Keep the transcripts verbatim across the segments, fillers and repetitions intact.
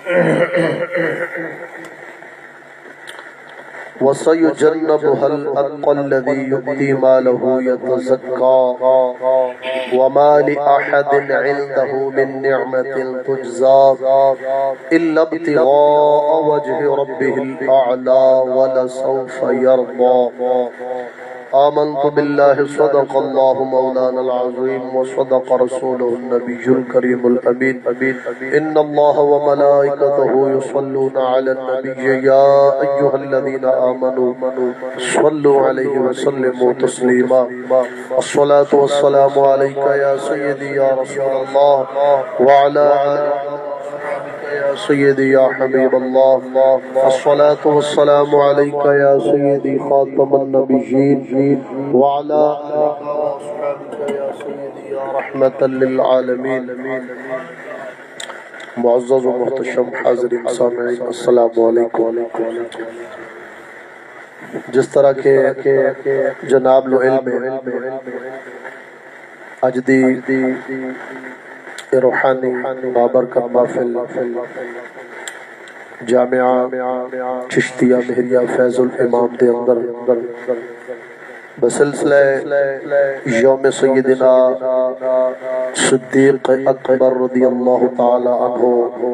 وَسَيُجَنَّبُهَا الْأَتْقَى الَّذِي يُؤْتِي مَالَهُ يَتَزَكَّى وَمَا لِأَحَدٍ عِندَهُ مِن نِّعْمَةٍ تُجْزَى إِلَّا ابْتِغَاءَ وَجْهِ رَبِّهِ الْأَعْلَى وَلَسَوْفَ يَرْضَى آمنت بالله صدق الله مولانا العظيم وصدق رسوله النبي الكريم الأمين إن الله وملائكته يصلون على النبي يا أيها الذين آمنوا صلوا عليه وسلموا تسليما الصلاة والسلام عليك يا سيدي يا رسول الله وعلى يا سيدي يا حبيب الله الصلاة والسلام عليك يا سيدي خاتم النبيين وعلى أصحابك يا سيدي يا رحمة للعالمين معزز و محتشم حاضرین سامعین السلام علیکم جس طرح کے جناب لو علم اجدی روحانی بابرکت محفل جامعہ چشتیہ مہریہ فیض الامام دے اندر بسلسلہ یوم سیدنا صدیق اکبر رضی اللہ تعالی عنہ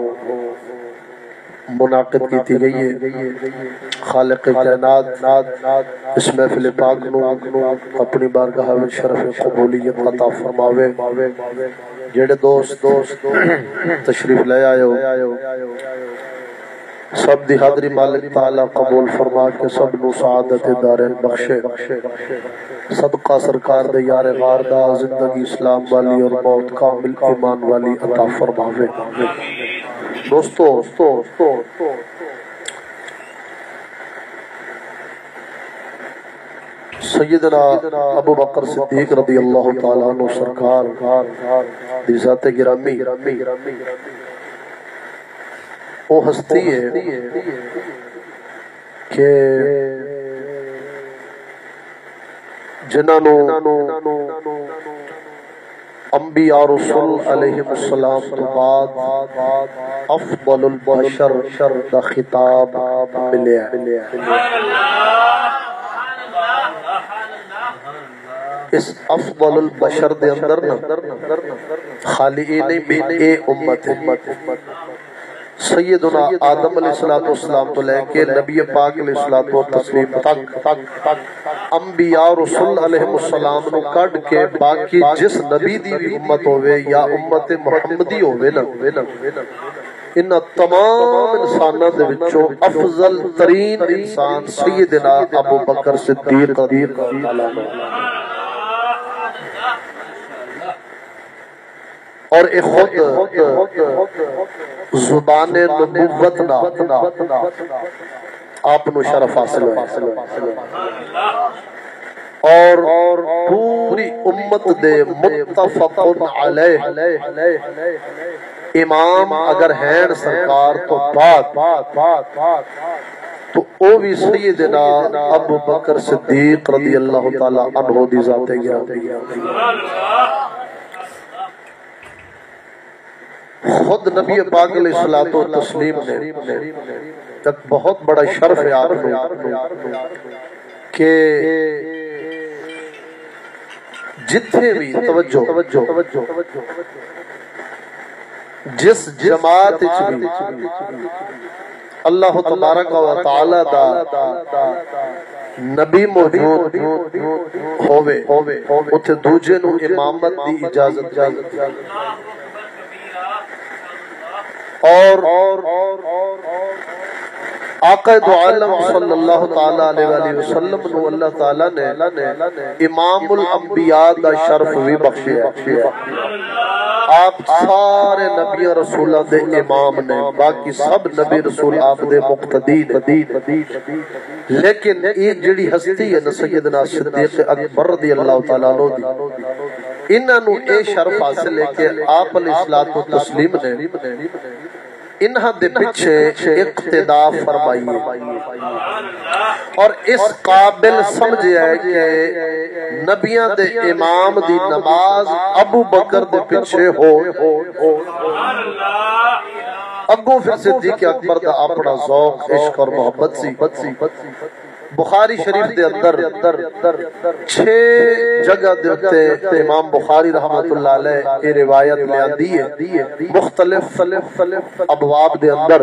منعقد کی تھی گئی ہے خالق کائنات اس محفل پاک نو اپنی بارگاہ میں شرف قبولیت عطا فرماوے جڑے دوست تشریف لے آئے ہو سب دی حاضری مالک تعالی قبول فرما کے سب نو سعادت دارین بخشے صدقہ سرکار دے یار غار دا زندگی اسلام والی اور موت کامل ایمان والی عطا فرماوے دوستو سیدنا ابو بکر صدیق رضی اللہ تعالیٰ عنہ سرکار دی ذات گرامی وہ ہستی ہے کہ جنہوں انبیاء رسول علیہ السلام تو بعد افضل البشر دا خطاب ملیا اس افضل البشر دے اندر خالی نہیں بھی اے امت سیدنا آدم علیہ السلام تو لے کے نبی پاک علیہ السلام تک انبیاء رسول علیہ السلام نو کٹ کے باقی جس نبی دی بھی امت ہوئے یا امت محمدی ہوئے نا ان تمام انسانہ دے وچوں افضل ترین انسان سیدنا ابو بکر صدیق رضی اللہ عنہ اور ایک خود زبان نبوت نا آپ نو شرف حاصل ہوئے اور پوری امت دے متفق علیہ امام اگر ہیں سرکار تو بعد تو او بھی سیدنا ابو بکر صدیق رضی اللہ تعالی عنہ دی ذات گرامی خود نبی پاک علیہ الصلوۃ والتسلیم نے ایک بہت بڑا شرف ہے آپ کو کہ جتنے بھی توجہ جس جماعت بھی اللہ تبارک و تعالی دا نبی موجود ہوئے اتھے دوجے نو امامت دی اجازت جائے اور آقا دو عالم صلی اللہ تعالیٰ علیہ وسلم نو اللہ تعالیٰ نے امام الانبیاء دا شرف بھی بخشے آپ سارے نبی رسولہ دے امام نے باقی سب نبی رسول آپ دے مقتدی لیکن ایک جڑی ہستی ہے سیدنا صدیق اکبر رضی اللہ تعالیٰ عنہ دی انہاں نو اے شرف حاصل ہے کہ آپ علیہ الصلوۃ والتسلیم نے انہاں دے پیچھے اقتداء فرمائیے اور اس قابل سمجھے ہے کہ نبیان دے امام دی نماز ابو بکر دے پیچھے ہو اگوں پھر صدیق اکبر دا اپنا ذوق عشق اور محبت سی بخاری شریف دے اندر چھ جگہ دے تے امام بخاری رحمت اللہ علیہ یہ روایت لے آندی ہے مختلف ابواب دے اندر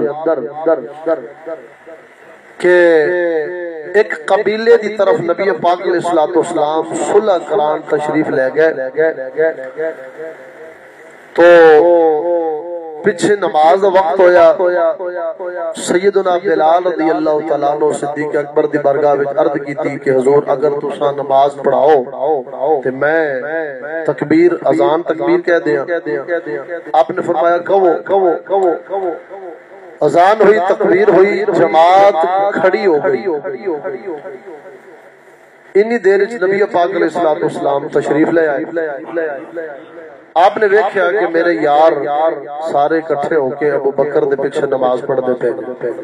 کہ ایک قبیلے دی طرف نبی پاک علیہ الصلوۃ والسلام صلح کران تشریف لے گئے تو پیچھے نماز وقت ہویا سیدنا بلال رضی اللہ تعالیٰ عنہ صدیق اکبر دی بارگاہ وچ عرض کیتی کہ حضور اگر تساں نماز پڑھاؤ تے میں تکبیر اذان تکبیر کہہ دیاں آپ نے فرمایا کہو اذان ہوئی تکبیر ہوئی جماعت کھڑی ہو گئی انی دیر وچ نبی پاک علیہ الصلوۃ والسلام تشریف لے آئے آپ نے دیکھا کہ میرے یار سارے اکٹھے ہو کے ابو بکر دے پیچھے نماز پڑھ دے پے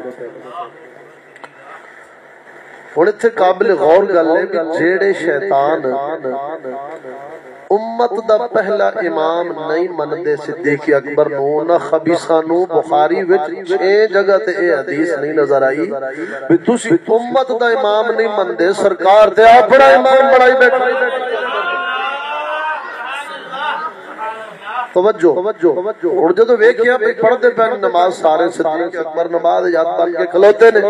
ہن ایتھے قابل غور گل ہے کہ جیڑے شیطان امت دا پہلا امام نہیں مندے صدیق اکبر نو نہ خبیثاں نو بخاری وچ چھ جگہ تے اے حدیث نہیں نظر آئی کہ تسی امت دا امام نہیں مندے سرکار تے اپنا امام بنائی بیٹھے توجہ اور جدو ویکھیا پہ پڑھتے پہ نماز سارے صدیق اکبر نماز یاد بن کے کھلوتے نے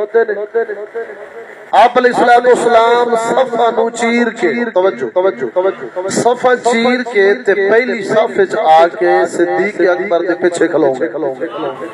آپ علیہ الصلوۃ والسلام صفہ نو چیر کے توجہ صفہ چیر کے تے پہلی صف وچ آ کے صدیق اکبر دے پیچھے کھلو گے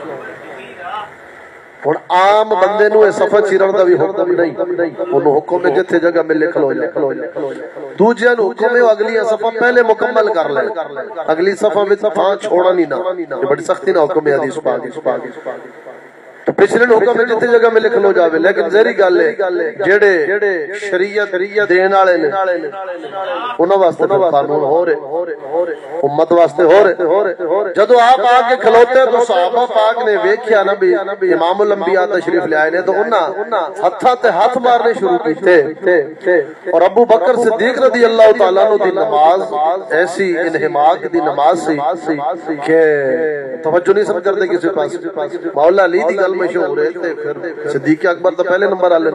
ہن عام بندے نو اے صفہ چیرن دا بھی حکم نہیں انہوں حکم ہے جتھے جگہ ملے کھلو جا دوجیاں نو حکم ہے اگلی صفہ پہلے مکمل کر لے اگلی صفہ وچ تھاں چھوڑا نہیں نا یہ بڑی سختی نہ حکم ہے حدیث پاک تو پچھلے نو حکم ہے جتھے جگہ ملے کھلو جاوے لیکن ظاہری گل ہے جڑے شریعت دین والے نے انہاں واسطے قانون ہو رہے امت واسطے ہو رہے جدو آپ آ کے کھلوتے تو صحابہ پاک نے ویکھیا نا بھی امام الانبیاء تشریف لے آئے نے تو انہاں ہتھاں تے ہاتھ مارنے شروع کیتے اور ابو بکر صدیق رضی اللہ تعالیٰ عنہ دی نماز ایسی انہماک دی نماز سی کہ توجہ نہیں سمجھ کرتے کسی پاس مولا علی دی گل مشہور ہے تے پھر صدیق اکبر تو پہلے نمبر آلے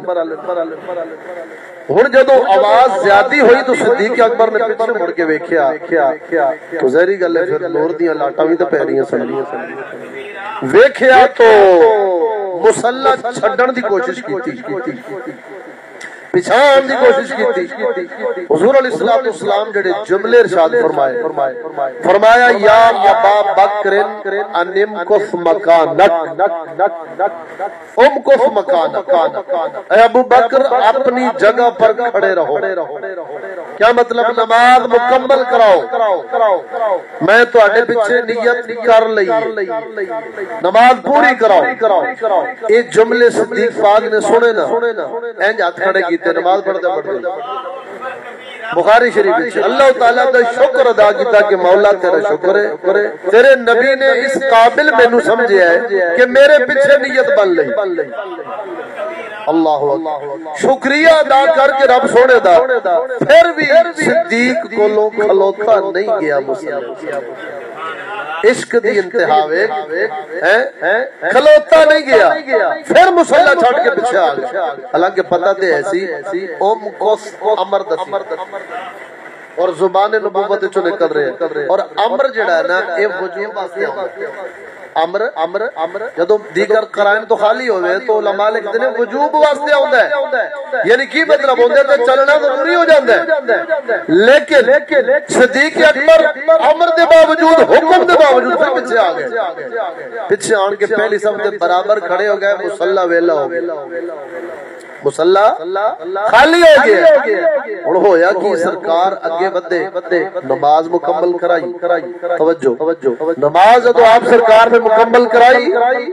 ہن جدو آواز زیادتی ہوئی تو صدیق اکبر نے پیچھے مڑ کے ویکھیا تو ظاہری گل ہے پھر نور دیاں لاٹاں وی تے پے رہیاں سن ویکھیا تو مصلی چھڈن دی کوشش کیتی پچھان دی کوشش کیتی حضور علیہ الصلوۃ والسلام جڑے جملے ارشاد فرمائے فرمایا یا ابا بکر انم کف مکانک ام کف مکانک اے ابو بکر اپنی جگہ پر کھڑے رہو کیا مطلب نماز مکمل کراؤ میں تواڈے پیچھے نیت کر لئی نماز پوری کراؤ اے جملے صدیق پاک نے سنے نا انج ہاتھ کھڑے کیتے نماز پڑھتے پڑھتے بخاری شریف اللہ تعالیٰ کا شکر ادا کیتا کہ مولا تیرا شکر ہے تیرے نبی نے اس قابل مینوں سمجھیا ہے کہ میرے پیچھے نیت بن لئی اللہ شکریہ ادا کر کے رب سونے دا پھر بھی صدیق کولوں کھلوتا نہیں گیا مسلم عشق دی انتہا وے کھلوتا نہیں گیا پھر مصلی چھڑ کے پیچھے آ گیا حالانکہ پتہ تے ایسی ام کوس امر دسی اور زبان نبوت چوں نکل رہے اور امر جڑا ہے نا اے وجوب واسطے امر امر امر جدوں دیگر قرائن تو خالی ہوئے تو علماء لکھتے ہیں وجوب واسطے آوندا ہے یعنی کی مطلب ہوندا ہے تے چلنا ضروری ہو جاندا ہے لیکن صدیق اکبر امر دے باوجود حکم دے باوجود پھر پیچھے آ گئے پیچھے آن کے پہلی صف دے برابر کھڑے ہو گئے مصلی ویلا ہو گیا مصلی خالی ہو گیا ہن ہویا کہ سرکار اگے ودے نماز مکمل کرائی توجہ نماز جدوں آپ سرکار نے مکمل کرائی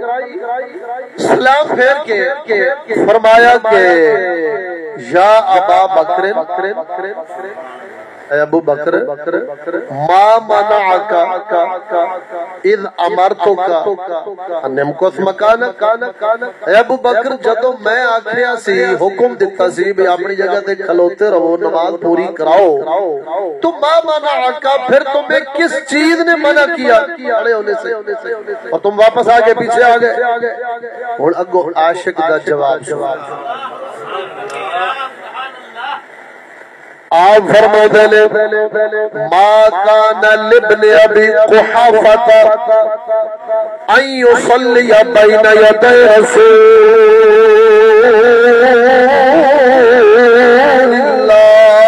سلام پھیر کے فرمایا کہ یا ابا بکر اے ابو بکر ما منعک اذ امرتک ان امکث مکانک، اے ابو بکر جدو میں آکھیا سی حکم دتا سی بھی اپنی جگہ تے کھلوتے رہو نماز پوری کراؤ، تو ما منعک پھر تمہیں کس چیز نے منع کیا کھڑے ہونے سے اور تم واپس آگے پیچھے آ گئے؟ ہن اگو عاشق دا جواب سنو۔ آپ فرماتے نے ما کان لابن ابی قحافہ ان یصلی بین یدی رسول اللہ،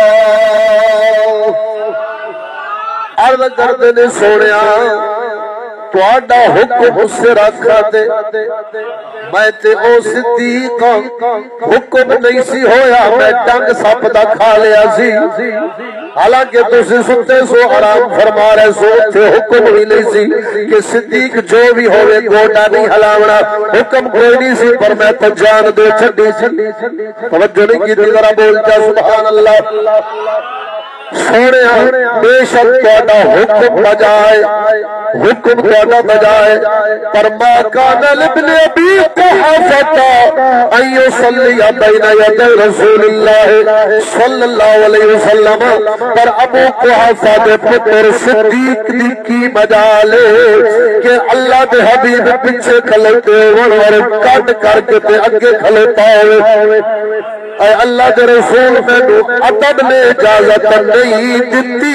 عرض کرتے نے سونیا تہاڈا حکم اس سے رکھا تے میں تے او صدیق حکم نہیں سی ہویا، میں ڈنگ سپ دا کھا لیا سی، حالانکہ تسی ستے سو حرام فرما رہے سو تے حکم ہی نہیں سی کہ صدیق جو بھی ہوئے گوڈا نہیں ہلاونا، حکم کوئی نہیں سی پر میں تو جان دو چھڈی سی۔ توجہ نہیں کی ذرا بول جا سبحان اللہ۔ سونے بے شک تہاڈا حکم بجائے حکم تہاڈا بجائے پر ما کان لابن ابی قحافہ ان یصلی بین یدی رسول اللہ صلی اللہ علیہ وسلم، پر ابو قحافہ دے پتر صدیق دی کی مجال کہ اللہ دے حبیب پیچھے کھلوتے ور کٹ کر کے تے اگے کھلوتا ہوئے۔ اے اللہ دے رسول میں ادب نے اجازت نہیں دیتی،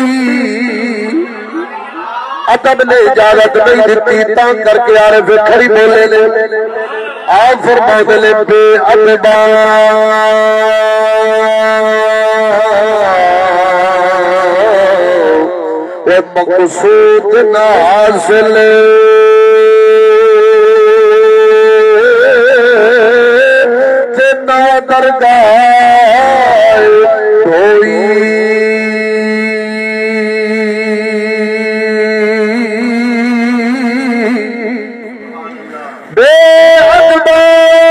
ادب نے اجازت نہیں دیتی، تاں کر کے یار کھڑی بولے لے آپ فرماتے لے بے ادبا اے مقصود نہ حاصل درگاہ کوئی بے ادبا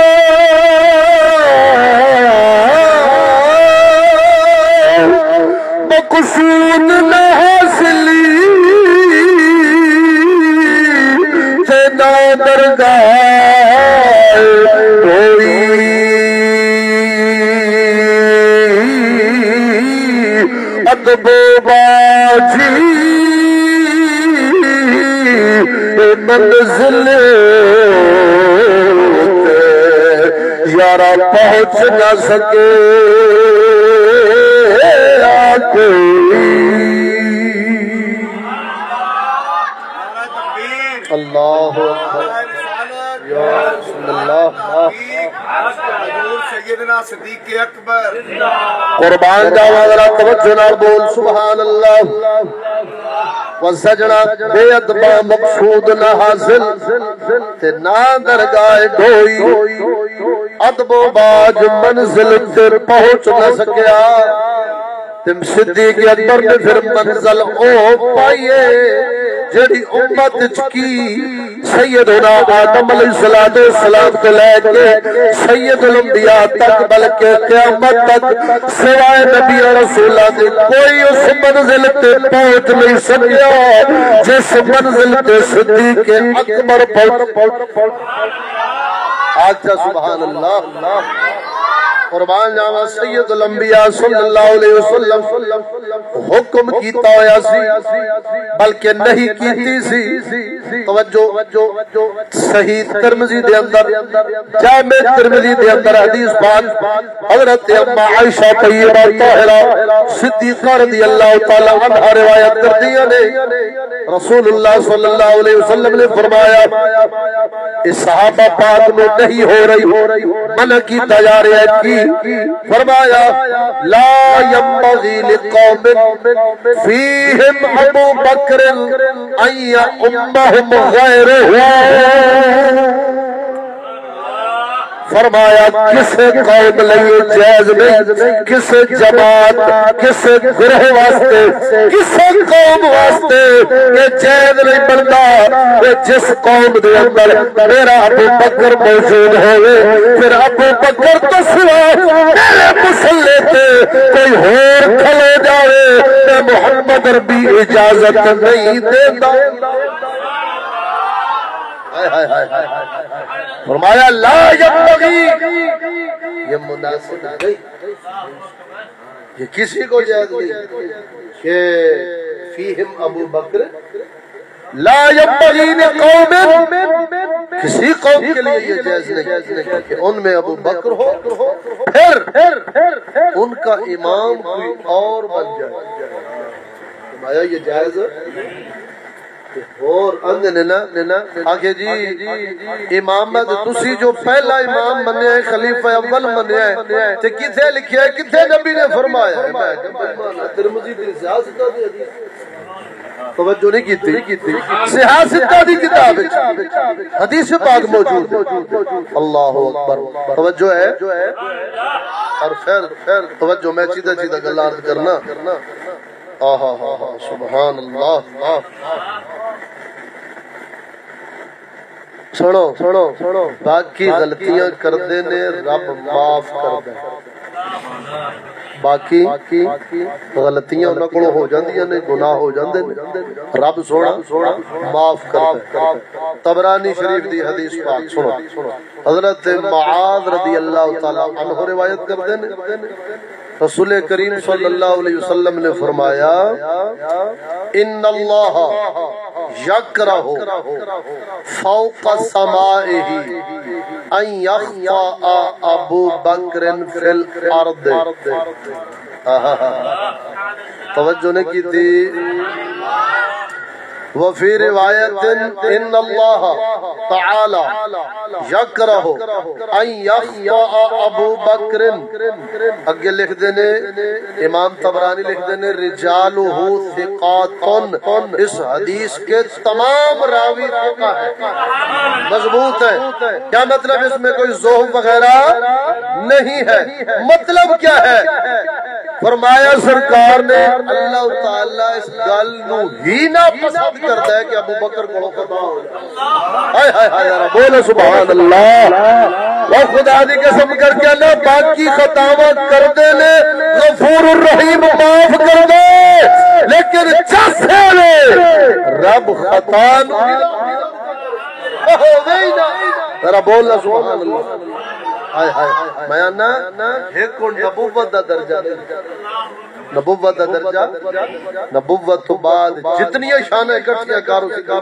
مقصود نہ حاصلی تے نہ درگاہ کوئی ادب باجی منزل یارا پہنچ نہ سکے اللہ یا رسول اللہ سیدنا صدیق اکبر قربان جاواں ذرا توجہ نال بول سبحان اللہ۔ وسجنا بے ادبا مقصود نہ حاصل تے نہ درگاہ ڈھوئی، ادب و باج منزل تے پہنچ نہ سکیا، تم صدیق اکبر نے پھر منزل او پائیے جڑی امت کی سیدنا آدم علیہ السلام کو لے کے سید الانبیاء تک بلکہ قیامت تک سوائے نبی اور رسولہ کے کوئی اس منزل تے پہنچ نہیں سکیا جس منزل تے صدیق اکبر پہنچ۔ آجا سبحان اللہ۔ قربان جاواں سید الانبیاء صلی اللہ علیہ وسلم حکم کیتا ہویا سی بلکہ نہیں کیتی سی۔ توجہ صحیح ترمذی دے اندر جامع ترمذی دے اندر حدیث پاک حضرت اما عائشہ طیبہ طاہرہ صدیقہ رضی اللہ تعالی عنہا روایت کرتی ہیں، رسول اللہ صلی اللہ علیہ وسلم نے فرمایا اس صحابہ پاک نو نہیں ہو رہی منع کیتا جا رہا ہے کی فرمایا لا ينبغي لقوم فيهم ابو بکر ان يؤمهم غيره فرمایا کسے قوم لئے جائز نہیں، کسے جماعت کسے گروہ واسطے کسے قوم واسطے یہ جائز نہیں بنتا کہ جس قوم دے اندر میرا ابو بکر موجود ہوئے پھر ابو بکر تو سوا میرے مسلے تے کوئی اور کھلے جاوے میں محمد ربی اجازت نہیں دیتا۔ فرمایا لا ينبغي، یہ مناسب نہیں، یہ کسی کو جائز نہیں کہ فیہم ابو بکر، لا ينبغي لقوم، کسی قوم کے لیے یہ جائز نہیں کہ ان میں ابو بکر ہو پھر ان کا امام کوئی اور بن جائے۔ فرمایا یہ جائز اور اندھے ننا آگے جی امامت تسی جو پہلا امام منیا ہے خلیفہ اول منیا ہے تے کتھے لکھیا ہے کتھے نبی نے فرمایا ہے؟ ترمذی دی سیاست دی حدیث توجہ نہیں کیتی، سیاست دی کتاب حدیث پاک موجود ہے۔ اللہ اکبر، توجہ ہے اور خیر خیر توجہ، میں سیدھا سیدھا گل عرض کرنا۔ آہا ہا ہا سبحان اللہ۔ سنو سنو سنو باقی غلطیاں کردے نے رب معاف کردے، باقی غلطیاں انہاں کولوں ہو جاندیاں نے، گناہ ہو جاندے نے، رب سونا معاف کردا۔ طبرانی شریف دی حدیث پاک سنو، حضرت معاذ رضی اللہ تعالی عنہ روایت کردے نے، رسول کریم صلی اللہ علیہ وسلم نے فرمایا ان اللہ یکرہ فوق سمائہ ان یخفا ابو بکر فی الارض۔ توجہ نے کی تھی۔ وفی روایت ان اللہ تعالی یکرہ ان یخفا ابو بکر، اگے لکھ دینے امام طبرانی لکھ دینے رجالہ ثقات، اس حدیث کے تمام راوی ثقہ ہے، مضبوط ہے۔ کیا مطلب اس میں کوئی ذوف وغیرہ نہیں ہے؟ مطلب کیا ہے؟ فرمایا سرکار نے اللہ تعالیٰ اس گل نو ہی نہ پسند کرتا ہے کہ ابو بکر کو خطا ہو جائے۔ ہائے ہائے ہائے یار بولو سبحان اللہ۔ وہ خدا دی قسم کر کے اللہ باقی خطاواں کر دے لے غفور الرحیم معاف کر دے، لیکن جیسے رب خطا ذرا بولنا سبحان اللہ۔ ہائے ہائے میں نا ایک کو نبوت دا درجہ، نبوت دا درجہ، نبوت تو بعد جتنی شان اکٹھیاں کارو سکارو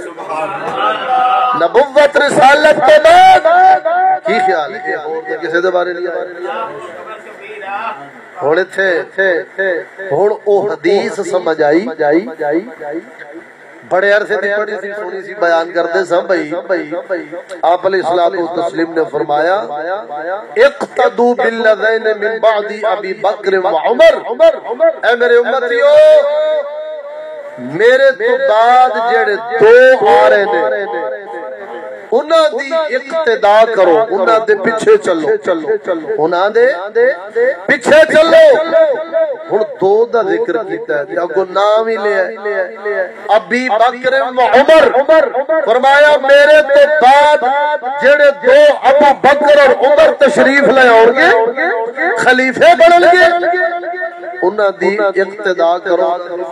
نبوت رسالت کے بعد کی خیال ہے کسی دے بارے لیا ہونے تھے ہون او حدیث سمجھ آئی بڑے عرصے دی بڑی سی سونی سی بیان کرتے سن بھائی آپ علیہ الصلوۃ والتسلیم نے فرمایا اقتدوا بالذین من بعد ابی بکر و عمر، اے میرے امتیو میرے تو بعد جڑے دو آ رہے نے انہاں دی اقتدا کرو، انہاں دے پیچھے چلو، انہاں دے پیچھے چلو۔ ہن دو دا ذکر کیتا ہے، اگوں نام ہی لیا ابی بکر و عمر، فرمایا میرے تو بعد جڑے دو ابو بکر اور عمر تشریف لے آؤ گے خلیفے بنن گے، انہاں دی اقتدا کرو،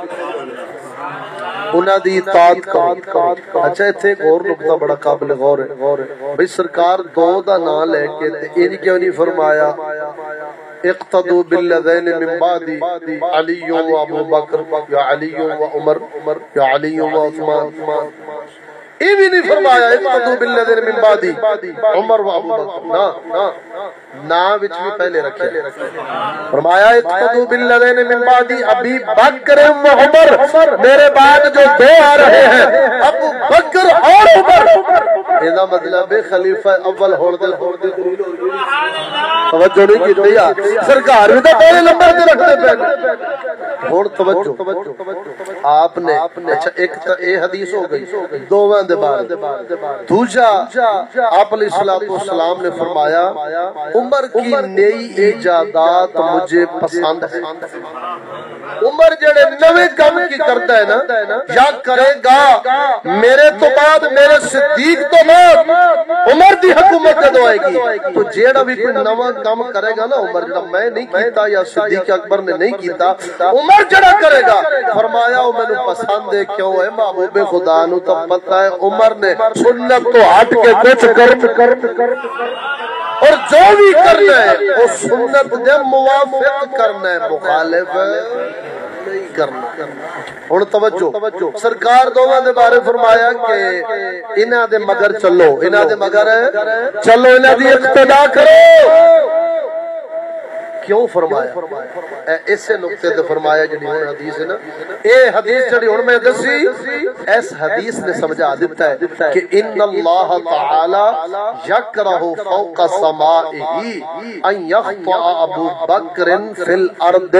انہاں دی اطاعت کرو۔ اچھا ایتھے ایک اور نقطہ بڑا قابل غور ہے بھئی سرکار دو دا نام لے کے ان کیوں نہیں فرمایا اقتدوا بالذین من بعد علی و ابو بکر یا علی و عمر یا علی و عثمان، یہ بھی نہیں فرمایا اقتدوا بالذین من بعد عمر و ابو بکر، نا نا نام وچ بھی پہلے رکھے، فرمایا اقتدوا بالذین من بعد ابی بکر و عمر، میرے بعد جو دو آ رہے ہیں ابو بکر اور عمر، ਇਹਦਾ ਮਤਲਬ ਹੈ ਖਲੀਫਾ ਅਵਲ ਹੋਣ ਦੇ ਹੋਣ ਦੀ ਦਲੀਲ ਹੋ ਗਈ توجہ نہیں کی ਆ ਸਰਕਾਰ ਵੀ ਤਾਂ ਪਹਿਲੇ ਨੰਬਰ ਤੇ ਰੱਖਦੇ ਪਏ ਹੁਣ توجہ آپ نے اچھا ایک یہ حدیث ہو گئی دوواں دے بارے دوسرا آپ علیہ الصلوۃ والسلام نے فرمایا عمر کی نئی ایجادات مجھے پسند ہے عمر جڑے نویں کام کی کرتا ہے نا یا کرے گا میرے تو بعد میرے صدیق تو بعد عمر دی حکومت جدو آئے گی تو جیڑا بھی کوئی نواں کام کرے گا نا عمر جڑا میں نہیں کیتا یا صدیق اکبر نے نہیں کیتا عمر جڑا کرے گا فرمایا وہ میں نے پسند ہے کیوں ہے محبوب خدا نو تو پتہ ہے عمر نے سنت تو ہٹ کے کچھ کر اور جو بھی کرنا ہے وہ سنت دے موافق کرنا ہے مخالف نہیں کرنا ہن توجہ سرکار دوواں دے بارے فرمایا کہ انہاں دے مگر چلو انہاں دے مگر چلو انہاں دی اقتدا کرو کیوں فرمایا اسے نقطے تے فرمایا جڑی ہن حدیث ہے نا اے حدیث جڑی ہن میں دسی اس حدیث نے سمجھا دیتا ہے کہ ان اللہ تعالی یکرہ فوق سمائہ ان یخطئ ابو بکر فی الارض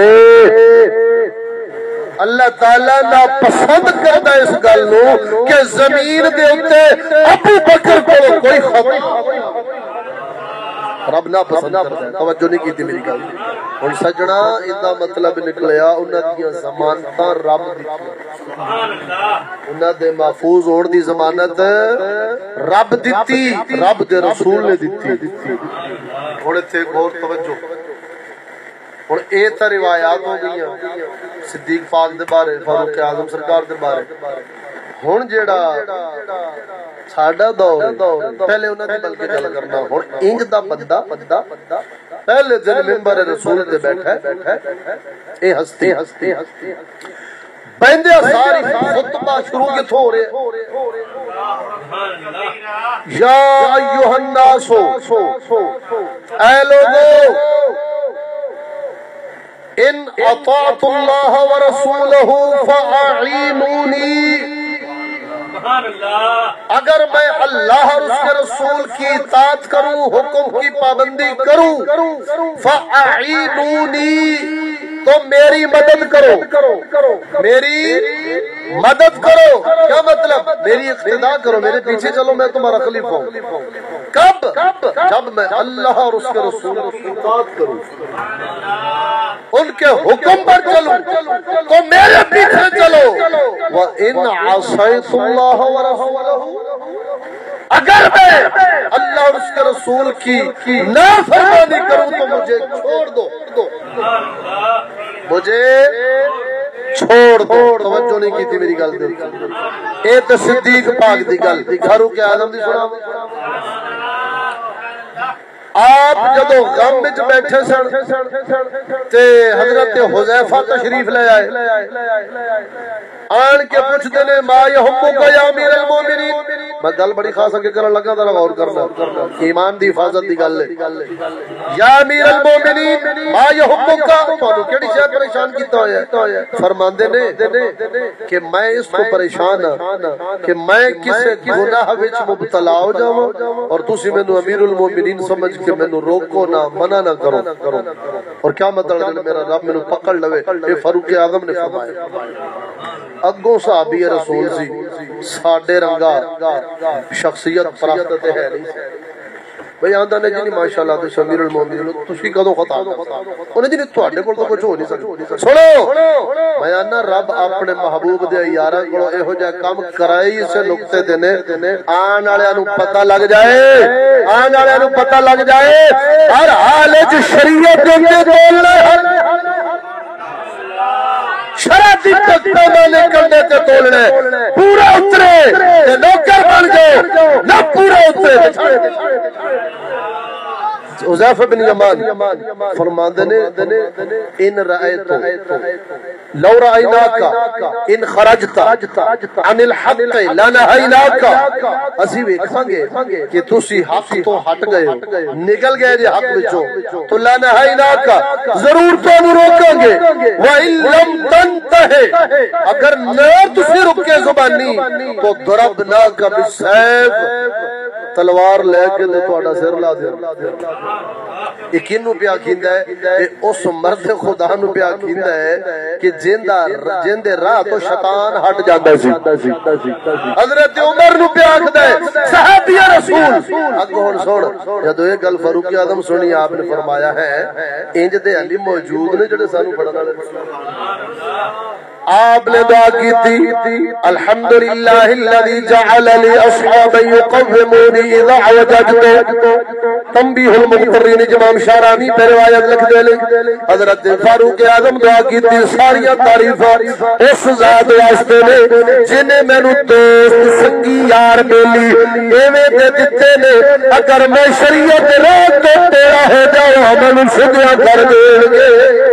اللہ تعالیٰ نا پسند کرتا ہے اس گل نو کہ زمین دے اوتے ابو بکر کو کوئی خطا رب نہ پسند کرتا ہے توجہ نہیں کی تھی میری گل ہن سجنا ایندا مطلب نکلیا انہاں دی ضمانتاں رب دتی سبحان اللہ انہاں دے محفوظ ہون دی ضمانت رب دتی رب دے رسول نے دتی ہن ایتھے غور توجہ اور اے تا روایات ہو گئی صدیق پاک دے بارے فاروق اعظم سرکار دے بارے ہن جیڑا ساڈا دور پہلے انہاں دی بلکہ گل کرنا ہن انج دا بندہ پہلے دن منبر رسول تے بیٹھا ہے اے ہستی ہستی ہستی بندے ساری خطبہ شروع کتھوں ہو رہے یا ایھا الناس اے لوگو ان اطاعت اللہ ورسولہ فاعینونی اگر میں اللہ اور اس کے رسول کی اطاعت کروں حکم کی پابندی کروں فاعینونی تو میری مدد کرو میری مدد کرو کیا مطلب میری اقتداء کرو میرے پیچھے چلو میں تمہارا خلیفہ ہوں کب جب میں اللہ اور اس کے رسول کی اطاعت کروں ان کے حکم پر چلوں تو میرے پیچھے چلو وَإِنْ عَصَيْتُ اللَّهَ وَرَسُولَهُ اگر میں اللہ اور اس کے رسول کی نافرمانی کروں تو مجھے چھوڑ دو مجھے چھوڑ دو توجہ نہیں کی تھی میری گل دے اے تے صدیق پاک دی گل فاروق اعظم دی سنا آپ جدو غم وچ بیٹھے سن تے حضرت حذیفہ تشریف لے آئے آن کے پوچھتے نے ما یحبک یا امیر المومنین میں گل بڑی خاص اگے کرن لگا ذرا غور کرنا ایمان دی حفاظت دی گل ہے یا امیر المومنین ما یحبک تانوں کیڑی شے پریشان کیتا ہویا ہے فرماندے نے کہ میں اس کو پریشان ہاں کہ میں کسے گناہ وچ مبتلا ہو جاواں اور تسی مینوں امیر المومنین سمجھ کہ مینوں روکو نہ منع نہ کرو اور کیا مطلب میرا رب مینوں پکڑ لوے اے فاروق اعظم نے فرمایا اگوں صحابی رسول سی ساڈے رنگا شخصیت پرست تے ہے نہیں بھئی آندا نے جی ماشاءاللہ تو امیر المومنین تسی کدوں خطا انہیں جی تواڈے کول تو کچھ ہو نہیں سکدا سنو میں آنا رب اپنے محبوب دے یاراں کولوں ایہو جہا کام کرائی اس نقطے تے نے آن والےاں نوں پتہ لگ جائے آن والےاں نوں پتہ لگ جائے ہر حال وچ شریعت دے بولنا شرعی پیمانے کرنے تے تولنے پورا اترے تے نوکر بن گئے نہ پورا اترے حذیفہ بن یمان فرماندے نے ان رأیت لو رأیناک ان خرجت عن الحق لنہیناک اسی ویکھاں گے کہ تسی حق تو ہٹ گئے نکل گئے جے حق وچوں تو لنہیناک ضرور تانوں روکاں گے وَإِن لَمْ تَنْتَهِ اگر نہ تسی رکے زبانی تو ضربناک بالسیف تلوار لے کے تے تہاڈا سر لا دے یہ کینوں پیا کھیندا ہے کہ اس مرد خدا نو پیا کھیندا ہے کہ جیندا جیندے راہ تو شیطان ہٹ جاندا سی حضرت عمر نو پیا آکھدا ہے صحابی رسول اگوں ہن سن جدوں یہ گل فاروق اعظم سنی آپ نے فرمایا ہے انج دے علی موجود نے جڑے سانو پڑھن والے آپ نے دعا کی تھی الحمدللہ الذی جعل لی اصحابا یقومونی اذا وجدت تنبیہ المغترین امام شارانی پہ روایت لکھ دے لیں حضرت فاروق اعظم دعا کی تھی ساری تعریفاں اس ذات واسطے نے جنہیں مینوں دوست سنگی یار بیلی ایویں دے دتے نے اگر میں شریعت راہ تے تیرا ہو جاواں مینوں سدھیا کر دین گے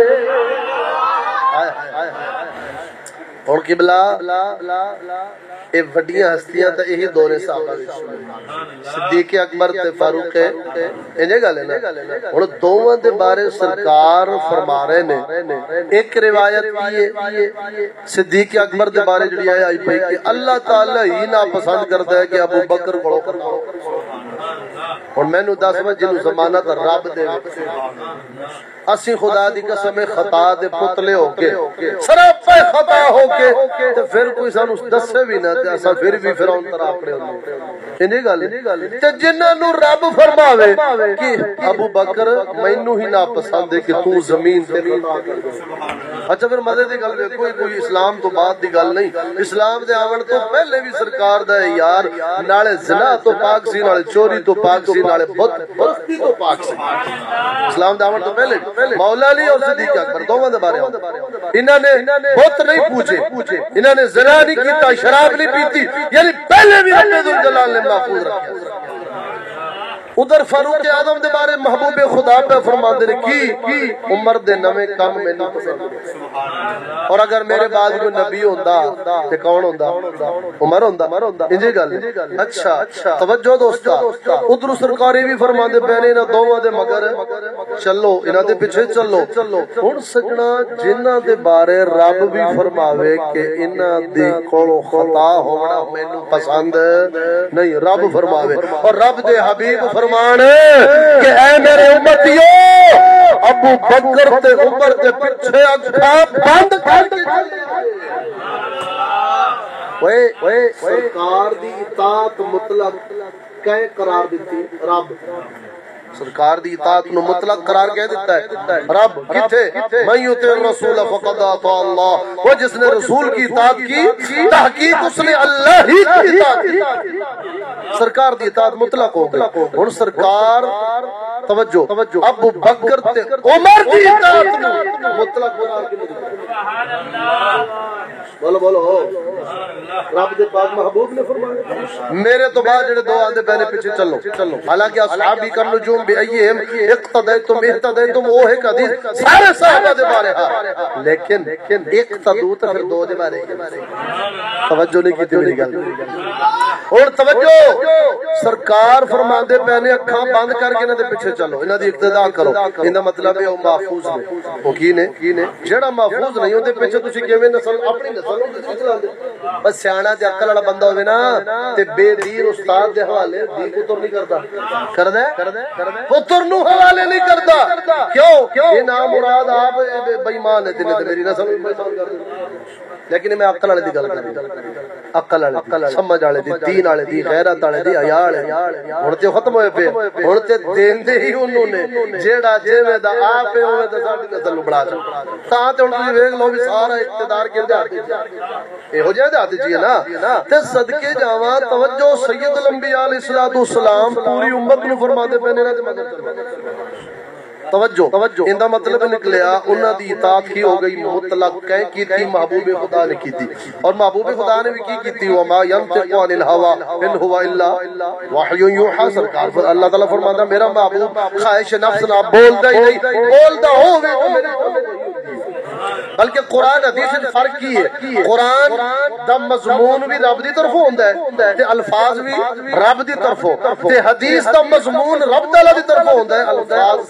اور قبلہ اے وڈیاں ہستیاں تے یہی دور صحابہ وچ صدیق اکبر تے فاروق انجے گل ہے نا ہن دوواں دے بارے سرکار فرما رہے نے ایک روایت کی ہے صدیق اکبر دے بارے جڑی ہے آئی پئی کہ اللہ تعالی ہی نا پسند کردا ہے کہ ابو بکر کولوں کرواؤ ہن مینوں دس میں جنوں ضمانت رب دے اسی خدا دی قسم خطا دے پتلے ہو کے سراپے خطا ہو کے تے پھر کوئی سانو دسے بھی نہ تے اساں پھر بھی فرعون طرح اپنے ہوندے انہی گل تے جنہاں نو رب فرماوے کہ ابو بکر مینوں ہی نہ پسند ہے کہ تو زمین تے خطا کر اچھا پھر مزے دی گل کوئی کوئی اسلام تو بعد دی گل نہیں اسلام دے آون تو پہلے بھی سرکار دا یار نالے زنا تو پاک سی نالے چوری تو پاک سی نالے بت بستی تو پاک سی اسلام دے آون تو پہلے مولا علی اور صدیق اکبر دوواں دے بارے انہاں نے بت نہیں پوچھے انہاں نے زنا نہیں کیتا شراب نہیں پیتی یعنی پہلے بھی رب ذوالجلال نے محفوظ رکھا ادھر فاروق اعظم دے بارے محبوب خدا پہ فرماندے نے کی عمر دے نویں کم مینوں پسند اور اگر میرے بعد کوئی نبی ہوندا تے کون ہوندا عمر ہوندا انجی گل اچھا توجہ دوستا ادھر سرکار بھی فرماندے پے نے انہاں دوواں دے مگر چلو انہاں دے پیچھے چلو ہن سجنا جنہاں دے بارے رب بھی فرماوے کہ انہاں دی کولوں خطا ہونا مینوں پسند نہیں رب فرماوے اور رب دے حبیب فرمان کہ اے میرے امتیو ابو بکر تے عمر دے پیچھے اکھاں بند کر کے اوئے سرکار دی اطاعت مطلق کہیں قرار دیتی رب سرکار دی اطاعت نو مطلق قرار کہہ دیتا ہے رب کتے من یطع الرسول فقد اطاع اللہ وہ جس نے رسول کی اطاعت کی تحقیق اس نے اللہ ہی کی اطاعت کی سرکار دی اطاعت مطلق ہو گئی ہن سرکار توجہ ابو بکر تے عمر دی اطاعت نو مطلق قرار کی سبحان اللہ بولو بولو رب دے پاک محبوب نے فرمایا میرے تو بعد جڑے دو آندے پہلے پیچھے چلو حالانکہ اصحابی کا نجوم بی ایہم اقتدیتم اہتدیتم وہ ایک حدیث سارے صحابہ دے بارے ہاں لیکن اقتدو تو پھر دو دے بارے توجہ نہیں کی میری گل اور توجہ سرکار فرماندے پہنے اکھاں بند کر کے انہاں دے پیچھے چلو انہاں دی اقتدا کرو ایندا مطلب ہے او محفوظ نے او کی نے جڑا محفوظ نہیں اون دے پیچھے تسی کیویں نسل اپنی نسل نوں تسی چلاندے بس سیاںا تے عقل والا بندہ ہوے نا تے بے دین استاد دے حوالے دی پتر نہیں کردا کردا ہے پتر نو حوالے نہیں کردا کیوں یہ نام مراد آپ بے ایمان ہے تے میری نسل بے ایمان کر دے لیکن میں عقل والے دی گل کر رہا عقل والے سمجھ والے دی دین والے دی غیرت والے دی حیا والے ہن تے ختم ہوئے پے ہن تے دیندے ہی انہوں نے جیڑا جویں دا آپ ہوے تے ساڈی نسل نو بڑا چا تاں تے ہن تسی ویکھ لو وی سارا اقتدار کیندے ہاتھ ایہو جہے دے ہاتھ چ ہے نا تے صدقے جاواں توجہ سید الانبیاء علیہ الصلوۃ والسلام پوری امت نو فرماندے پے نے تے مگر چلو توجہ اندا مطلب نکلیا انہاں دی اطاعت کی ہو گئی مطلق کہیں کی تھی محبوب خدا نے کی تھی اور محبوب خدا نے بھی کی کی تھی وما ينطق عن الهوى ان هو الا وحی یوحى سرکار اللہ تعالی فرماتا میرا محبوب خواہش نفس نہ بولدا ہی نہیں بولدا ہوے تو میرے بلکہ قرآن حدیث فرق کی ہے قرآن دا مضمون بھی رب دی طرف ہوندا ہے تے الفاظ بھی رب دی طرف تے حدیث دا مضمون رب تعالی دی طرف ہوندا ہے الفاظ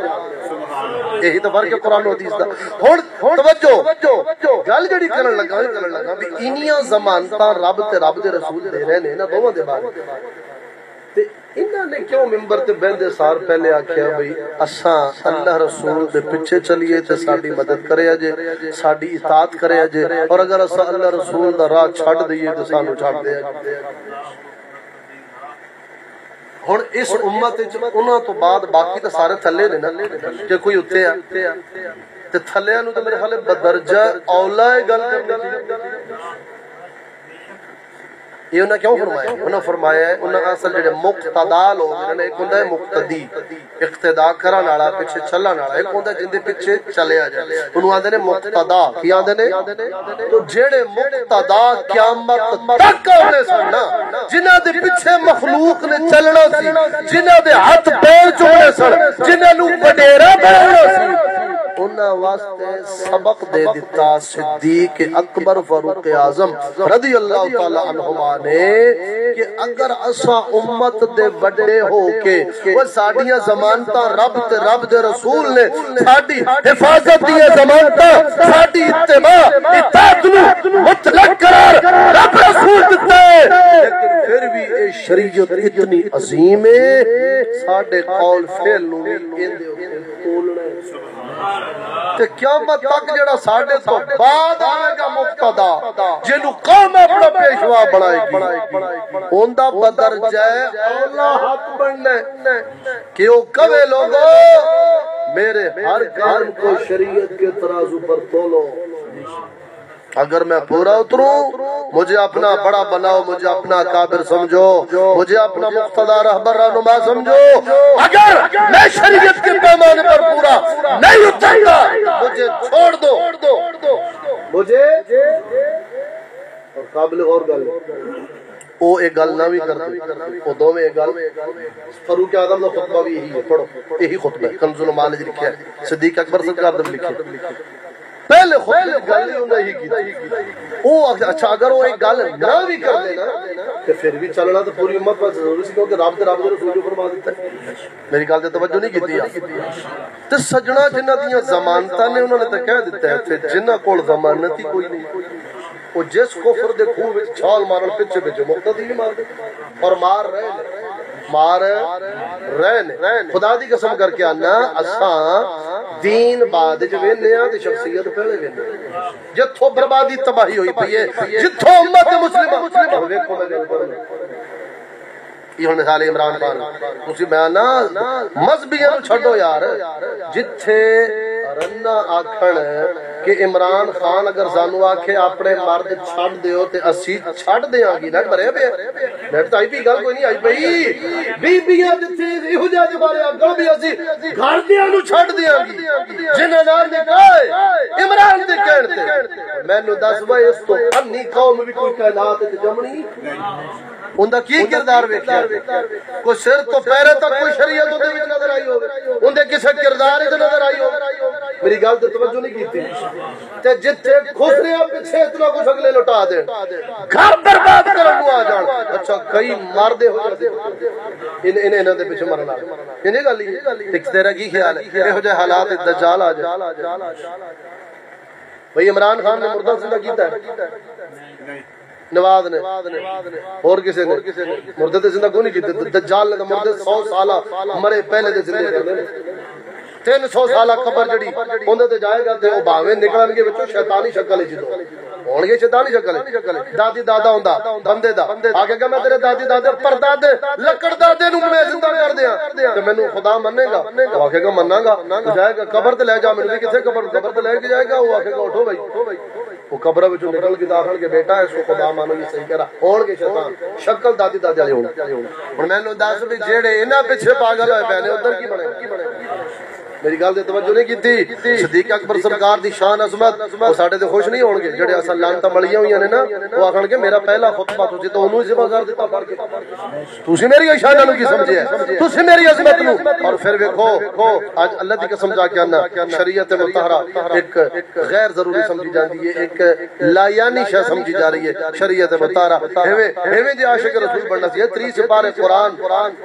سرکار یہی تو فرق ہے قرآن و حدیث دا ہن توجہ گل جڑی کرن لگا کرن لگا بھی انیاں ضمانتاں رب تے رب دے رسول دے رہے نے نا دوواں دے بارے تے نے کیوں ممبر تے بہندے سار پہلے آکھیا بھئی اساں اللہ رسول دے پیچھے چلیے تے ساڈی مدد کرے اجے ساڈی اطاعت کرے اجے اور اگر اساں اللہ رسول دا راہ چھڈ دئیے تے سانو چھڈ دے اجے ہن اس امت وچ انہاں تو بعد باقی تے سارے تھلے نے نا کہ کوئی اوتے آ تے تھلیاں نو تے میرے خیال بدرجہ اولا گل کرنی یہ انہوں نے کیوں فرمایا انہوں نے فرمایا ہے انہوں نے اصل جڑے مقتدا لوگ انہوں نے ایک ہوندہ ہے مقتدی اقتدا کرا نالا پیچھے چلا نالا ایک ہوندہ ہے جن دے پیچھے چلے آ جائے انہوں آدھے نے مقتدا کی آدھے نے تو جڑے مقتدا قیامت تک ہونے سننا جنہ دے پیچھے مخلوق نے چلنا سی جنہ دے ہاتھ پیر چوڑے سن جنہ نو بڑیرہ بڑھنا سی انہاں واسطے سبق دے دیتا صدیق اکبر فاروق اعظم رضی اللہ تعالی عنہما نے کہ اگر اسا امت دے بڑے ہو کے وہ ساڈیاں ضمانتاں رب تے رب دے رسول نے ساڈی حفاظت دی ضمانتاں ساڈی اتباع اطاعت نو مطلق قرار رب رسول دیتا ہے لیکن پھر بھی اے شریعت اتنی عظیم ہے ساڈے قول فعل نو بھی ایندے کولنا تے قیامت تک جڑا ساڈے تو بعد آئے گا مقتدا جنوں قوم اپنا پیشوا بنائے گی اوندا بدرجہ اولا حق بننے کہ او کہے لوگو میرے ہر کام کو شریعت کے ترازو پر تولو اگر میں پورا اتروں مجھے اپنا بڑا بناؤ مجھے اپنا کابر سمجھو مجھے اپنا مقتدا رہبر رہنما سمجھو اگر میں شریعت کے پیمانے پر پورا نہیں اترتا مجھے چھوڑ دو مجھے اور قابل غور گل او ایک گل نہ بھی کرتے او دو میں ایک گل فاروق اعظم کا خطبہ بھی یہی ہے پڑھو یہی خطبہ ہے کنز المال وچ لکھیا ہے صدیق اکبر سرکار نے لکھیا پہلے خود گل نہیں کی او اچھا اگر وہ ایک گل نہ بھی کر دے نا تو پھر بھی چلنا تو پوری امت پر ضروری سی کیونکہ رب تے رب دے رسول جو فرما دیتا ہے میری گل تے توجہ نہیں کیتی تے سجنا جنہاں دیاں ضمانتاں نے انہوں نے تے کہہ دیتا ہے تے جنہاں کول ضمانت ہی کوئی نہیں وہ جس کفر دے خوہ وچ چھال مارن پیچھے پیچھے مقتدی بھی مار دے اور مار رہے نے مار رہے نے خدا دی قسم کر کے آنا اساں دین بعد جو وینے ہیں تے شخصیت پہلے وینے جتھوں بربادی تباہی ہوئی پئی ہے جتھوں امت مسلمہ ویکھو میں گل کرنا یہ ہن مثال عمران خان تسی بیان نہ مذہبیاں نوں چھڈو یار جتھے رنا آکھن کہ عمران خان اگر سانو آکھے اپنے مرد چھڈ دیو تے اسی چھڈ دیاں گی نہ مرے پے نیٹ تے آئی پی گل کوئی نہیں آئی پئی بیبییاں جتھے ایہو جہا جبارے اگوں بھی اسی گھر دیاں نوں چھڈ دیاں گی جنہاں نال نکاح عمران دے کہن تے مینوں دس وے اس تو انی قوم بھی کوئی کائنات تے جمنی اوندا کی کردار ویکھیا کوئی سر تو پیرے تک کوئی شریعت اودے وچ نظر آئی ہوے اوندا کسے کردار وچ نظر آئی ہوے میری گل تے توجہ نہیں کیتی تے جتھے کھوسریاں پیچھے اتنا کچھ اگلے لٹا دین گھر برباد کرن نوں آ جان اچھا کئی مار دے ہو جاندے ان ان انہاں دے پیچھے مرنا اینے گل ہی تے تیرا کی خیال ہے ایہو جے حالات دجال آ جائے بھئی عمران خان نے مردہ زندہ کیتا ہے نہیں نواز نے اور کسے نے مردے تے زندہ کو نہیں کیتے دجال نے مردے سو سالہ مرے پہلے دے زندے کرنے تین سو سالہ قبر جڑی اوندے تے جائے گا تے او باویں نکلن گے وچوں شیطانی شکل وچ دو ہون گے شیطانی شکل دادی دادا ہوندا بندے دا آگے گا میں تیرے دادی دادے پر دادے لکڑ دادے نوں میں زندہ کر دیاں تے مینوں خدا منے گا او آکھے گا مننا گا جائے گا قبر تے لے جا مینوں بھی کتے قبر قبر تے لے کے جائے گا او آکھے گا اٹھو بھائی وہ قبر وچوں نکل کے داخل کے بیٹا ہے اس کو خدا مانو یہ صحیح کرا ہون گے شیطان شکل دادی دادے والے ہون ہن مینوں دس بھی جڑے انہاں پیچھے پاگل ہوئے پے نے ادھر کی بنے میری گل تے توجہ نہیں کیتی صدیق اکبر سرکار دی شان عظمت او ساڈے تے خوش نہیں ہون گے جڑے اصل لعنتاں ملیاں ہوئیاں نے نا او آکھن گے میرا پہلا خطبہ تسی تو اونوں ہی ذمہ دار دتا پڑھ کے تسی میری شان نوں کی سمجھیا تسی میری عظمت نوں اور پھر ویکھو اج اللہ دی قسم جا کے انا شریعت مطہرہ ایک غیر ضروری سمجھی جاندی ہے ایک لا یعنی شے سمجھی جا رہی ہے شریعت مطہرہ ایویں ایویں جے عاشق رسول بننا سی تیس سپارے قرآن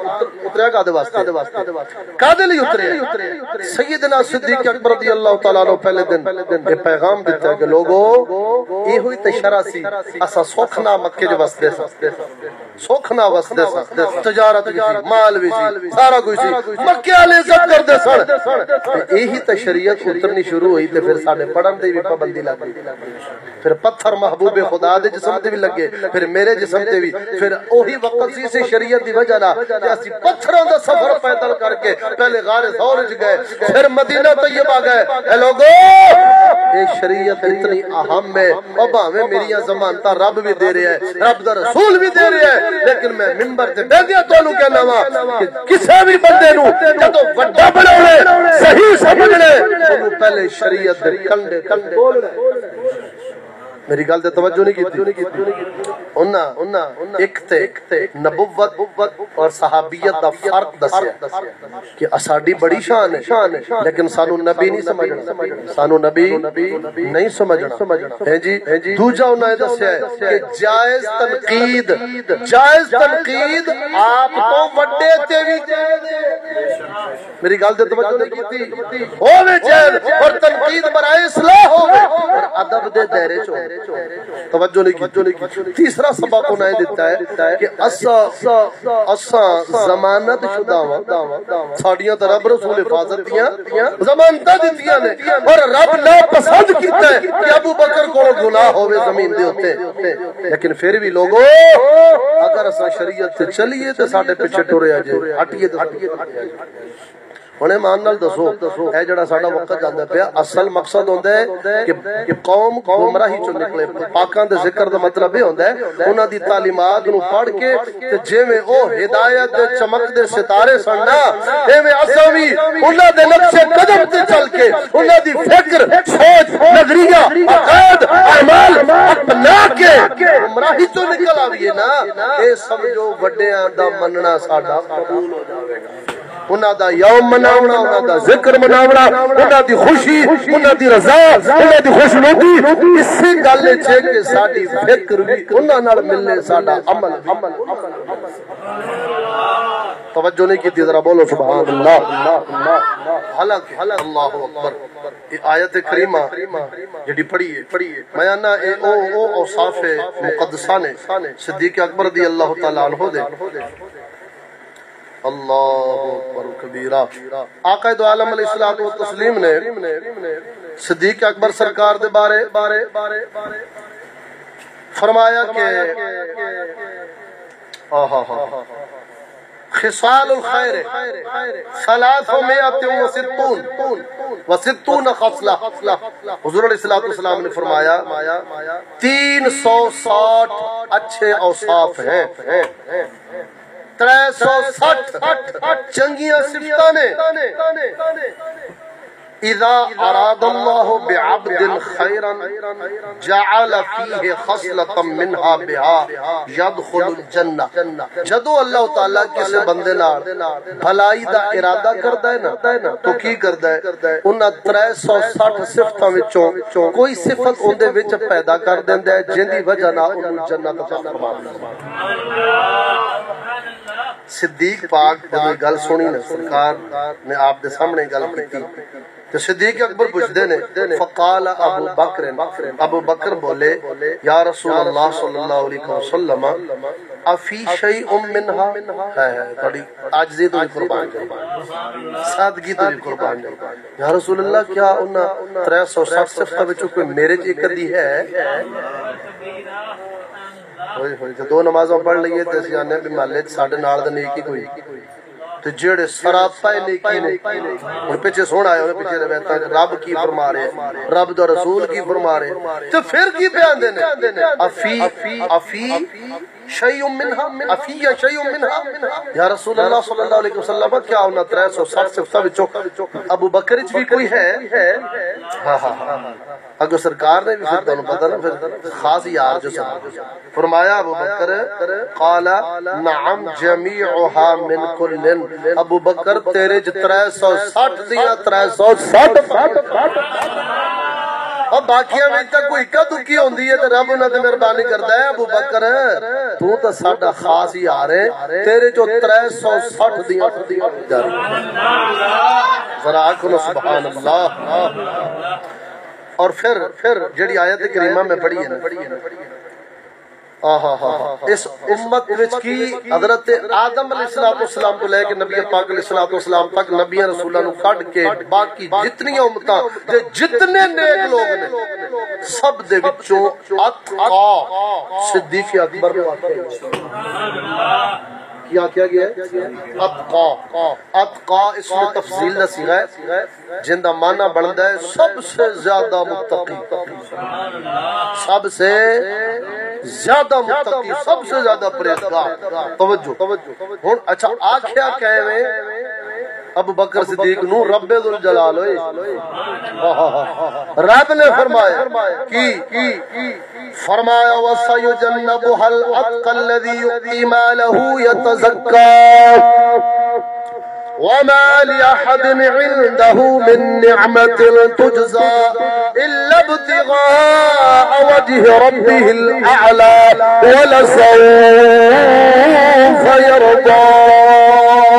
اتریا کادے واسطے کادے لئی اتریا سیدنا صدیق اکبر رضی اللہ تعالی عنہ پہلے دن یہ پیغام دیتا ہے کہ لوگو یہ ہوئی تے شرع سی اسا سوکھنا مکے دے واسطے سا سوکھنا واسطے سا تجارت بھی سی مال بھی سی سارا کچھ سی مکے والے عزت کردے سن یہی تے شریعت اترنی شروع ہوئی تے پھر ساڈے پڑھن دی بھی پابندی لگ گئی پھر پتھر محبوب خدا دے جسم تے بھی لگے پھر میرے جسم تے بھی پھر وہی وقت سی سے شریعت دی وجہ نہ کہ اسی پتھراں دا سفر پیدل کر کے پہلے غار ثور وچ گئے پھر مدینہ طیبہ گئے اے لوگو اے شریعت اتنی اہم ہے او بھاویں میری ضمانتاں رب بھی دے رہا ہے رب دا رسول بھی دے رہا ہے لیکن میں منبر تے بیٹھیا تانوں کہنا وا کہ کسے بھی بندے نو جدوں وڈا بناوے صحیح سمجھنے اونوں پہلے شریعت دے کنڈے کنڈے میری گل تے توجہ نہیں کیتی انہاں انہاں ایک تے نبوت اور صحابیت دا فرق دسیا کہ ساڈی بڑی شان ہے لیکن سانو نبی نہیں سمجھنا سانو نبی نہیں سمجھنا ہے جی دوجا انہاں نے دسیا ہے کہ جائز تنقید جائز تنقید آپ تو وڈے تے وی جائز میری گل تے توجہ نہیں کیتی ہوے جائز اور تنقید برائے اصلاح ہوے اور ادب دے دائرے چ توجہ نہیں کی تیسرا سبق انہیں دیتا ہے کہ اسا اسا ضمانت شدہ ہاں ساڈیاں تے رب رسول حفاظت دیاں ضمانتاں دتیاں نے اور رب نا پسند کیتا ہے کہ ابو بکر کول گناہ ہوے زمین دے اوتے لیکن پھر بھی لوگو اگر اسا شریعت تے چلیے تے ساڈے پیچھے ٹریا جائے ہٹیے تے ہٹیے ہن ایمان نال دسو اے جڑا ساڈا وقت جاندا پیا اصل مقصد ہوندا ہے کہ قوم گمراہی چوں نکلے پاکاں دے ذکر دا مطلب یہ ہوندا ہے انہاں دی تعلیمات نو پڑھ کے تے جویں او ہدایت دے چمک دے ستارے سن نا ایویں اساں وی انہاں دے نقش قدم تے چل کے انہاں دی فکر سوچ نظریہ عقائد اعمال اپنا کے گمراہی چوں نکل آویے نا اے سمجھو وڈیاں دا مننا ساڈا قبول ہو جاوے گا انہاں دا یوم مناونا انہاں دا ذکر مناونا انہاں دی خوشی انہاں دی رضا انہاں دی خوشنودی اسی گل چھے کہ ساڈی فکر بھی انہاں نال ملے ساڈا عمل عمل توجہ نہیں کیتی ذرا بولو سبحان اللہ حلق اللہ اکبر یہ آیت کریمہ جڑی پڑھی ہے میں انا اے او او اوصاف مقدسہ نے صدیق اکبر رضی اللہ تعالی عنہ دے اللہ اکبر کبیرہ آقا دو عالم علیہ الصلوۃ والتسلیم نے صدیق اکبر سرکار دے بارے فرمایا کہ خصال الخیر ثلاثمائۃ وستون وستون خصلہ حضور علیہ الصلوۃ والسلام نے فرمایا تین سو ساٹھ اچھے اوصاف ہیں ترے سو سٹھ چنگیاں صفتاں نے اذا اراد اللہ بعبد خیرا جعل فیہ خصلۃ منها بها يدخل الجنہ جدو اللہ تعالیٰ کسی بندے نال بھلائی دا ارادہ کردا ہے نا تو کی کردا ہے انہاں ترے سو سٹھ صفتاں وچوں کوئی صفت اون دے وچ پیدا کر دیندا ہے جن دی وجہ نال اونوں جنت عطا فرماندا ہے صدیق پاک جب گل سنی نا سرکار نے آپ دے سامنے گل کیتی تو صدیق اکبر پوچھدے نے فقال ابو بکر ابو بکر بولے یا رسول اللہ صلی اللہ علیہ وسلم افی شیء منها ہے تھوڑی عاجزی تو قربان جائے سادگی تو قربان جائے یا رسول اللہ کیا انہاں ترے سو سٹھ صفتاں وچوں کوئی میرے چ ایک دی ہے ہوئی ہوئی تو دو نمازوں پڑھ لئیے تے اسی آنے بھی محلے ساڑھے نال دا نیکی کوئی تو جڑے سراپا نیکی نے ان پیچھے سونا آئے انہیں پیچھے رہتا رب کی فرما رہے رب دا رسول کی فرما رہے تو پھر کی بیان دینے افی افی شیء منها افی شیء منها یا رسول اللہ صلی اللہ علیہ وسلم کیا انہاں ترے سو سٹھ صفتاں وچوں ابو بکر وچ بھی کوئی ہے ہاں ہاں اگر سرکار نے بھی پھر تانوں پتہ نا پھر خاص یار جو سب فرمایا ابو بکر قال نعم جميعها من كل ابو بکر تیرے ج ترے سو سٹھ دیاں ترے سو سٹھ اور باقیاں میں تک کوئی اکا دکھی ہوندی ہے تو رب انہاں تے مہربانی کردا ہے ابو بکر تو تے ساڈا خاص ہی آ رہے تیرے جو تین سو ساٹھ دیاں جاری ذرا آکھو سبحان اللہ۔ اور پھر پھر جڑی آیت کریمہ میں پڑھی ہے نا آہا ہا اس امت وچ کی حضرت آدم علیہ السلام تو لے کے نبی پاک علیہ السلام تک نبی رسولہ نو کڈ کے باقی جتنی امتاں جتنے نیک لوگ نے سب دے وچوں اتقا صدیق اکبر نے کیا کیا گیا ہے اتقا اتقا اس میں تفصیل نہ صیغہ ہے جندہ معنی بندا ہے سب سے زیادہ متقی سب سے زیادہ متقی سب سے زیادہ پرہیزگار توجہ ہن اچھا آکھیا کہویں ابو بکر صدیق نو رب ذل جلال ہوئے رب نے فرمایا کی فرمایا وَسَيُجَنَّبُهَا الْأَتْقَى الَّذِي يُؤْتِي مَالَهُ يَتَزَكَّى وَمَا لِأَحَدٍ عِندَهُ مِن نِّعْمَةٍ تُجْزَى إِلَّا ابْتِغَاءَ وَجْهِ رَبِّهِ الْأَعْلَى وَلَسَوْفَ يَرْضَىٰ۔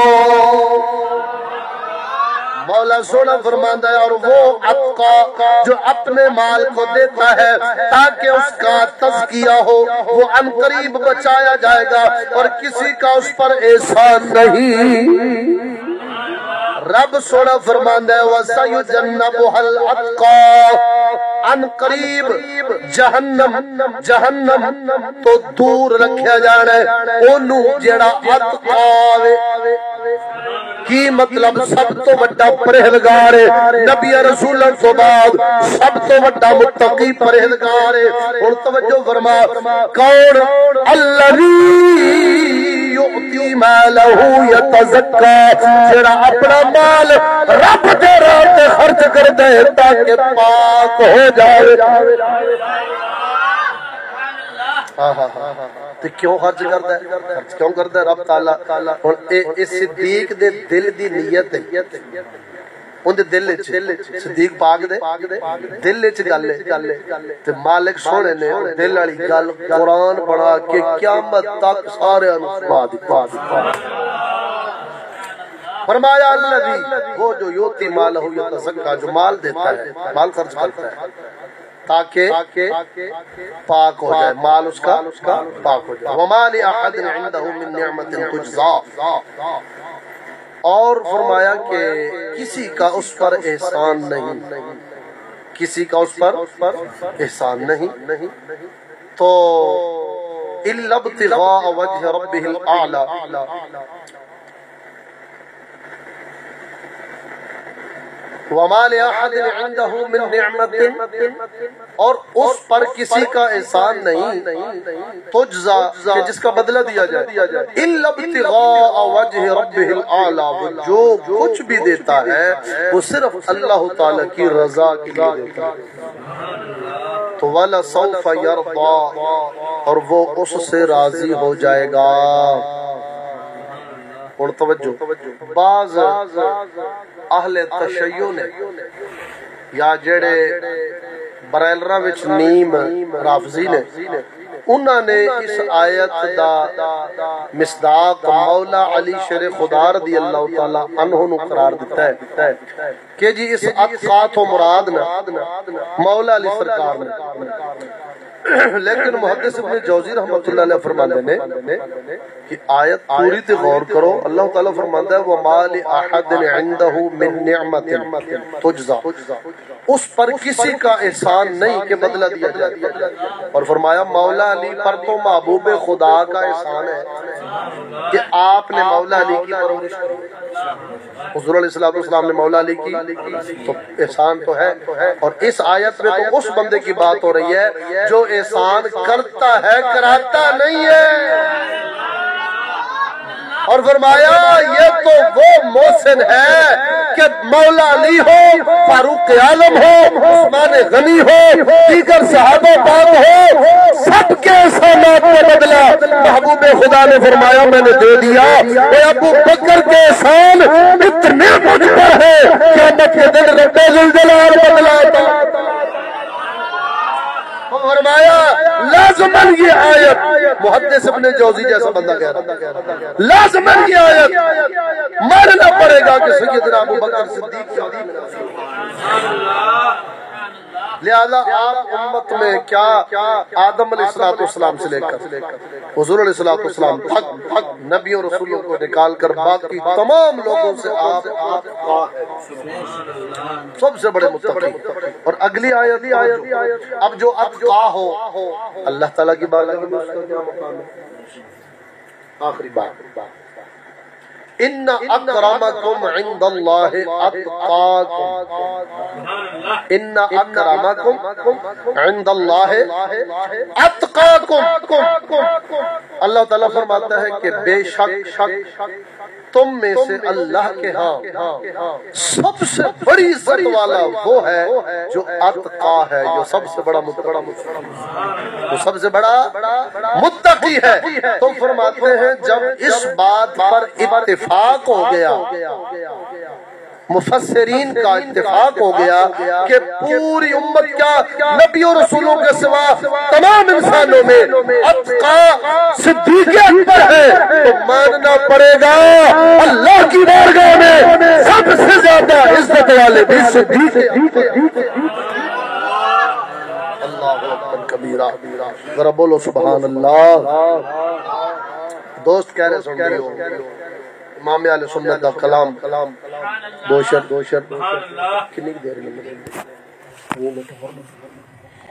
مولا سونا فرماندا ہے اور وہ اتقا جو اپنے مال کو دیتا ہے تاکہ اس کا تزکیہ ہو وہ عن قریب بچایا جائے گا اور کسی کا اس پر احسان نہیں۔ رب سونا فرماندا ہے وَسَيُجَنَّبُهَا الْأَتْقَى عن قریب جہنم جہنم تو دور رکھیا جانا ہے اونوں جڑا اتقا وے کی مطلب سب تو بڑا پرہیزگار ہے نبی رسول تو بعد سب تو بڑا متقی پرہیزگار ہے۔ اور توجہ فرما کون الذی یؤتی مالہ یتزکا جڑا اپنا مال رب دے راہ تے خرچ کر دے تاکہ پاک ہو جائے۔ ہاں ہاں ہاں تو کیوں خرچ کرتا ہے خرچ کیوں کرتا ہے رب تعالیٰ اور اس صدیق دے دل دی نیت ہے ان دے دل وچ صدیق پاک دے دل وچ گل ہے تے مالک سونے نے دل والی گل قرآن پڑھا کے قیامت تک سارے نوں سنا دتا۔ فرمایا الذی وہ جو یوتی مالہ یتزکا جو مال دیتا ہے مال خرچ کرتا ہے تاکہ پاک ہو جائے مال اس کا پاک ہو جائے۔ وَمَا لِأَحَدٍ عِنْدَهُ مِن نِّعْمَةٍ تُجْزَىٰ اور فرمایا کہ کسی کا اس پر احسان نہیں کسی کا اس پر احسان نہیں تو إِلَّا ابْتِغَاءَ وَجْهِ رَبِّهِ الْأَعْلَى وَمَا لِأَحَدٍ عِنْدَهُ مِن نِّعْمَةٍ اور اس پر کسی کا احسان نہیں تجزا کہ جس کا بدلہ دیا جائے إِلَّا ابْتِغَاءَ وَجْهِ رَبِّهِ الْأَعْلَى وہ جو کچھ بھی دیتا ہے وہ صرف اللہ تعالیٰ کی رضا کے لیے دیتا ہے تو وَلَسَوْفَ يَرْضَىٰ اور وہ اس سے راضی ہو جائے گا۔ اور توجہ بعض اہل تشیع نے یا جڑے برائلرہ وچ نیم رافضی نے انہوں نے اس آیت دا مصداق مولا علی شیر خدا رضی اللہ تعالی عنہ نو قرار دیتا ہے کہ جی اس اتقا تو مراد نہ مولا علی سرکار نے لیکن محدث ابن جوزی رحمۃ اللہ علیہ فرماتے ہیں کہ آیت پوری تے غور کرو اللہ تعالیٰ فرماتا ہے وَمَا لِأَحَدٍ عِنْدَهُ مِن نِّعْمَةٍ تُجْزَىٰ اس پر کسی کا احسان نہیں کہ بدلہ دیا جائے اور فرمایا مولا علی پر تو محبوب خدا کا احسان ہے کہ آپ نے مولا علی کی پرورش کی حضور علیہ السلام نے مولا علی کی تو احسان تو ہے اور اس آیت میں تو اس بندے کی بات ہو رہی ہے جو احسان کرتا ہے کراتا نہیں ہے اور فرمایا یہ تو وہ محسن ہے کہ مولا علی ہو فاروق اعظم ہو عثمان غنی ہو دیگر صحابہ پاک ہو سب کے احسانات کا بدلہ محبوب خدا نے فرمایا میں نے دے دیا اے ابو بکر کے احسان اتنے مجھ پر ہے کہ قیامت کے دن رب ذوالجلال بدلہ فرمایا لازمن یہ آیت، محدث ابن جوزی جیسا بندہ کہہ رہا لازمن یہ آیت ماننا پڑے گا کہ سیدنا ابو بکر صدیق لہذا آپ امت میں کیا آدم علیہ الصلوۃ والسلام سے لے کر حضور علیہ الصلوۃ والسلام تک نبیوں رسولوں کو نکال کر باقی تمام لوگوں سے آپ سب سے بڑے متقی۔ اور اگلی آیت اب جو اتقا ہو اللہ تعالیٰ کی بات آخری بات ان اکرمکم عند اللہ اتقاکم، ان اکرمکم عند اللہ اتقاکم۔ اللہ تعالیٰ فرماتا ہے کہ بے شک تم میں سے اللہ کے ہاں سب سے بڑی عزت والا وہ ہے جو اتقا ہے، جو سب سے بڑا جو سب سے بڑا متقی ہے۔ تو فرماتے ہیں جب اس بات پر اتفاق ہو گیا، مفسرین کا اتفاق ہو گیا کہ پوری امت کیا نبی اور رسولوں کے سوا تمام انسانوں میں اتقا صدیق اکبر ہے، تو ماننا پڑے گا اللہ کی بارگاہ میں سب سے زیادہ عزت والے بھی صدیق اللہ اکبر کبیرہ۔ ذرا بولو سبحان اللہ۔ دوست کہہ رہے سن رہے ہو امام اہل سنت کا کلام دوشر دوشر کنی دیر میں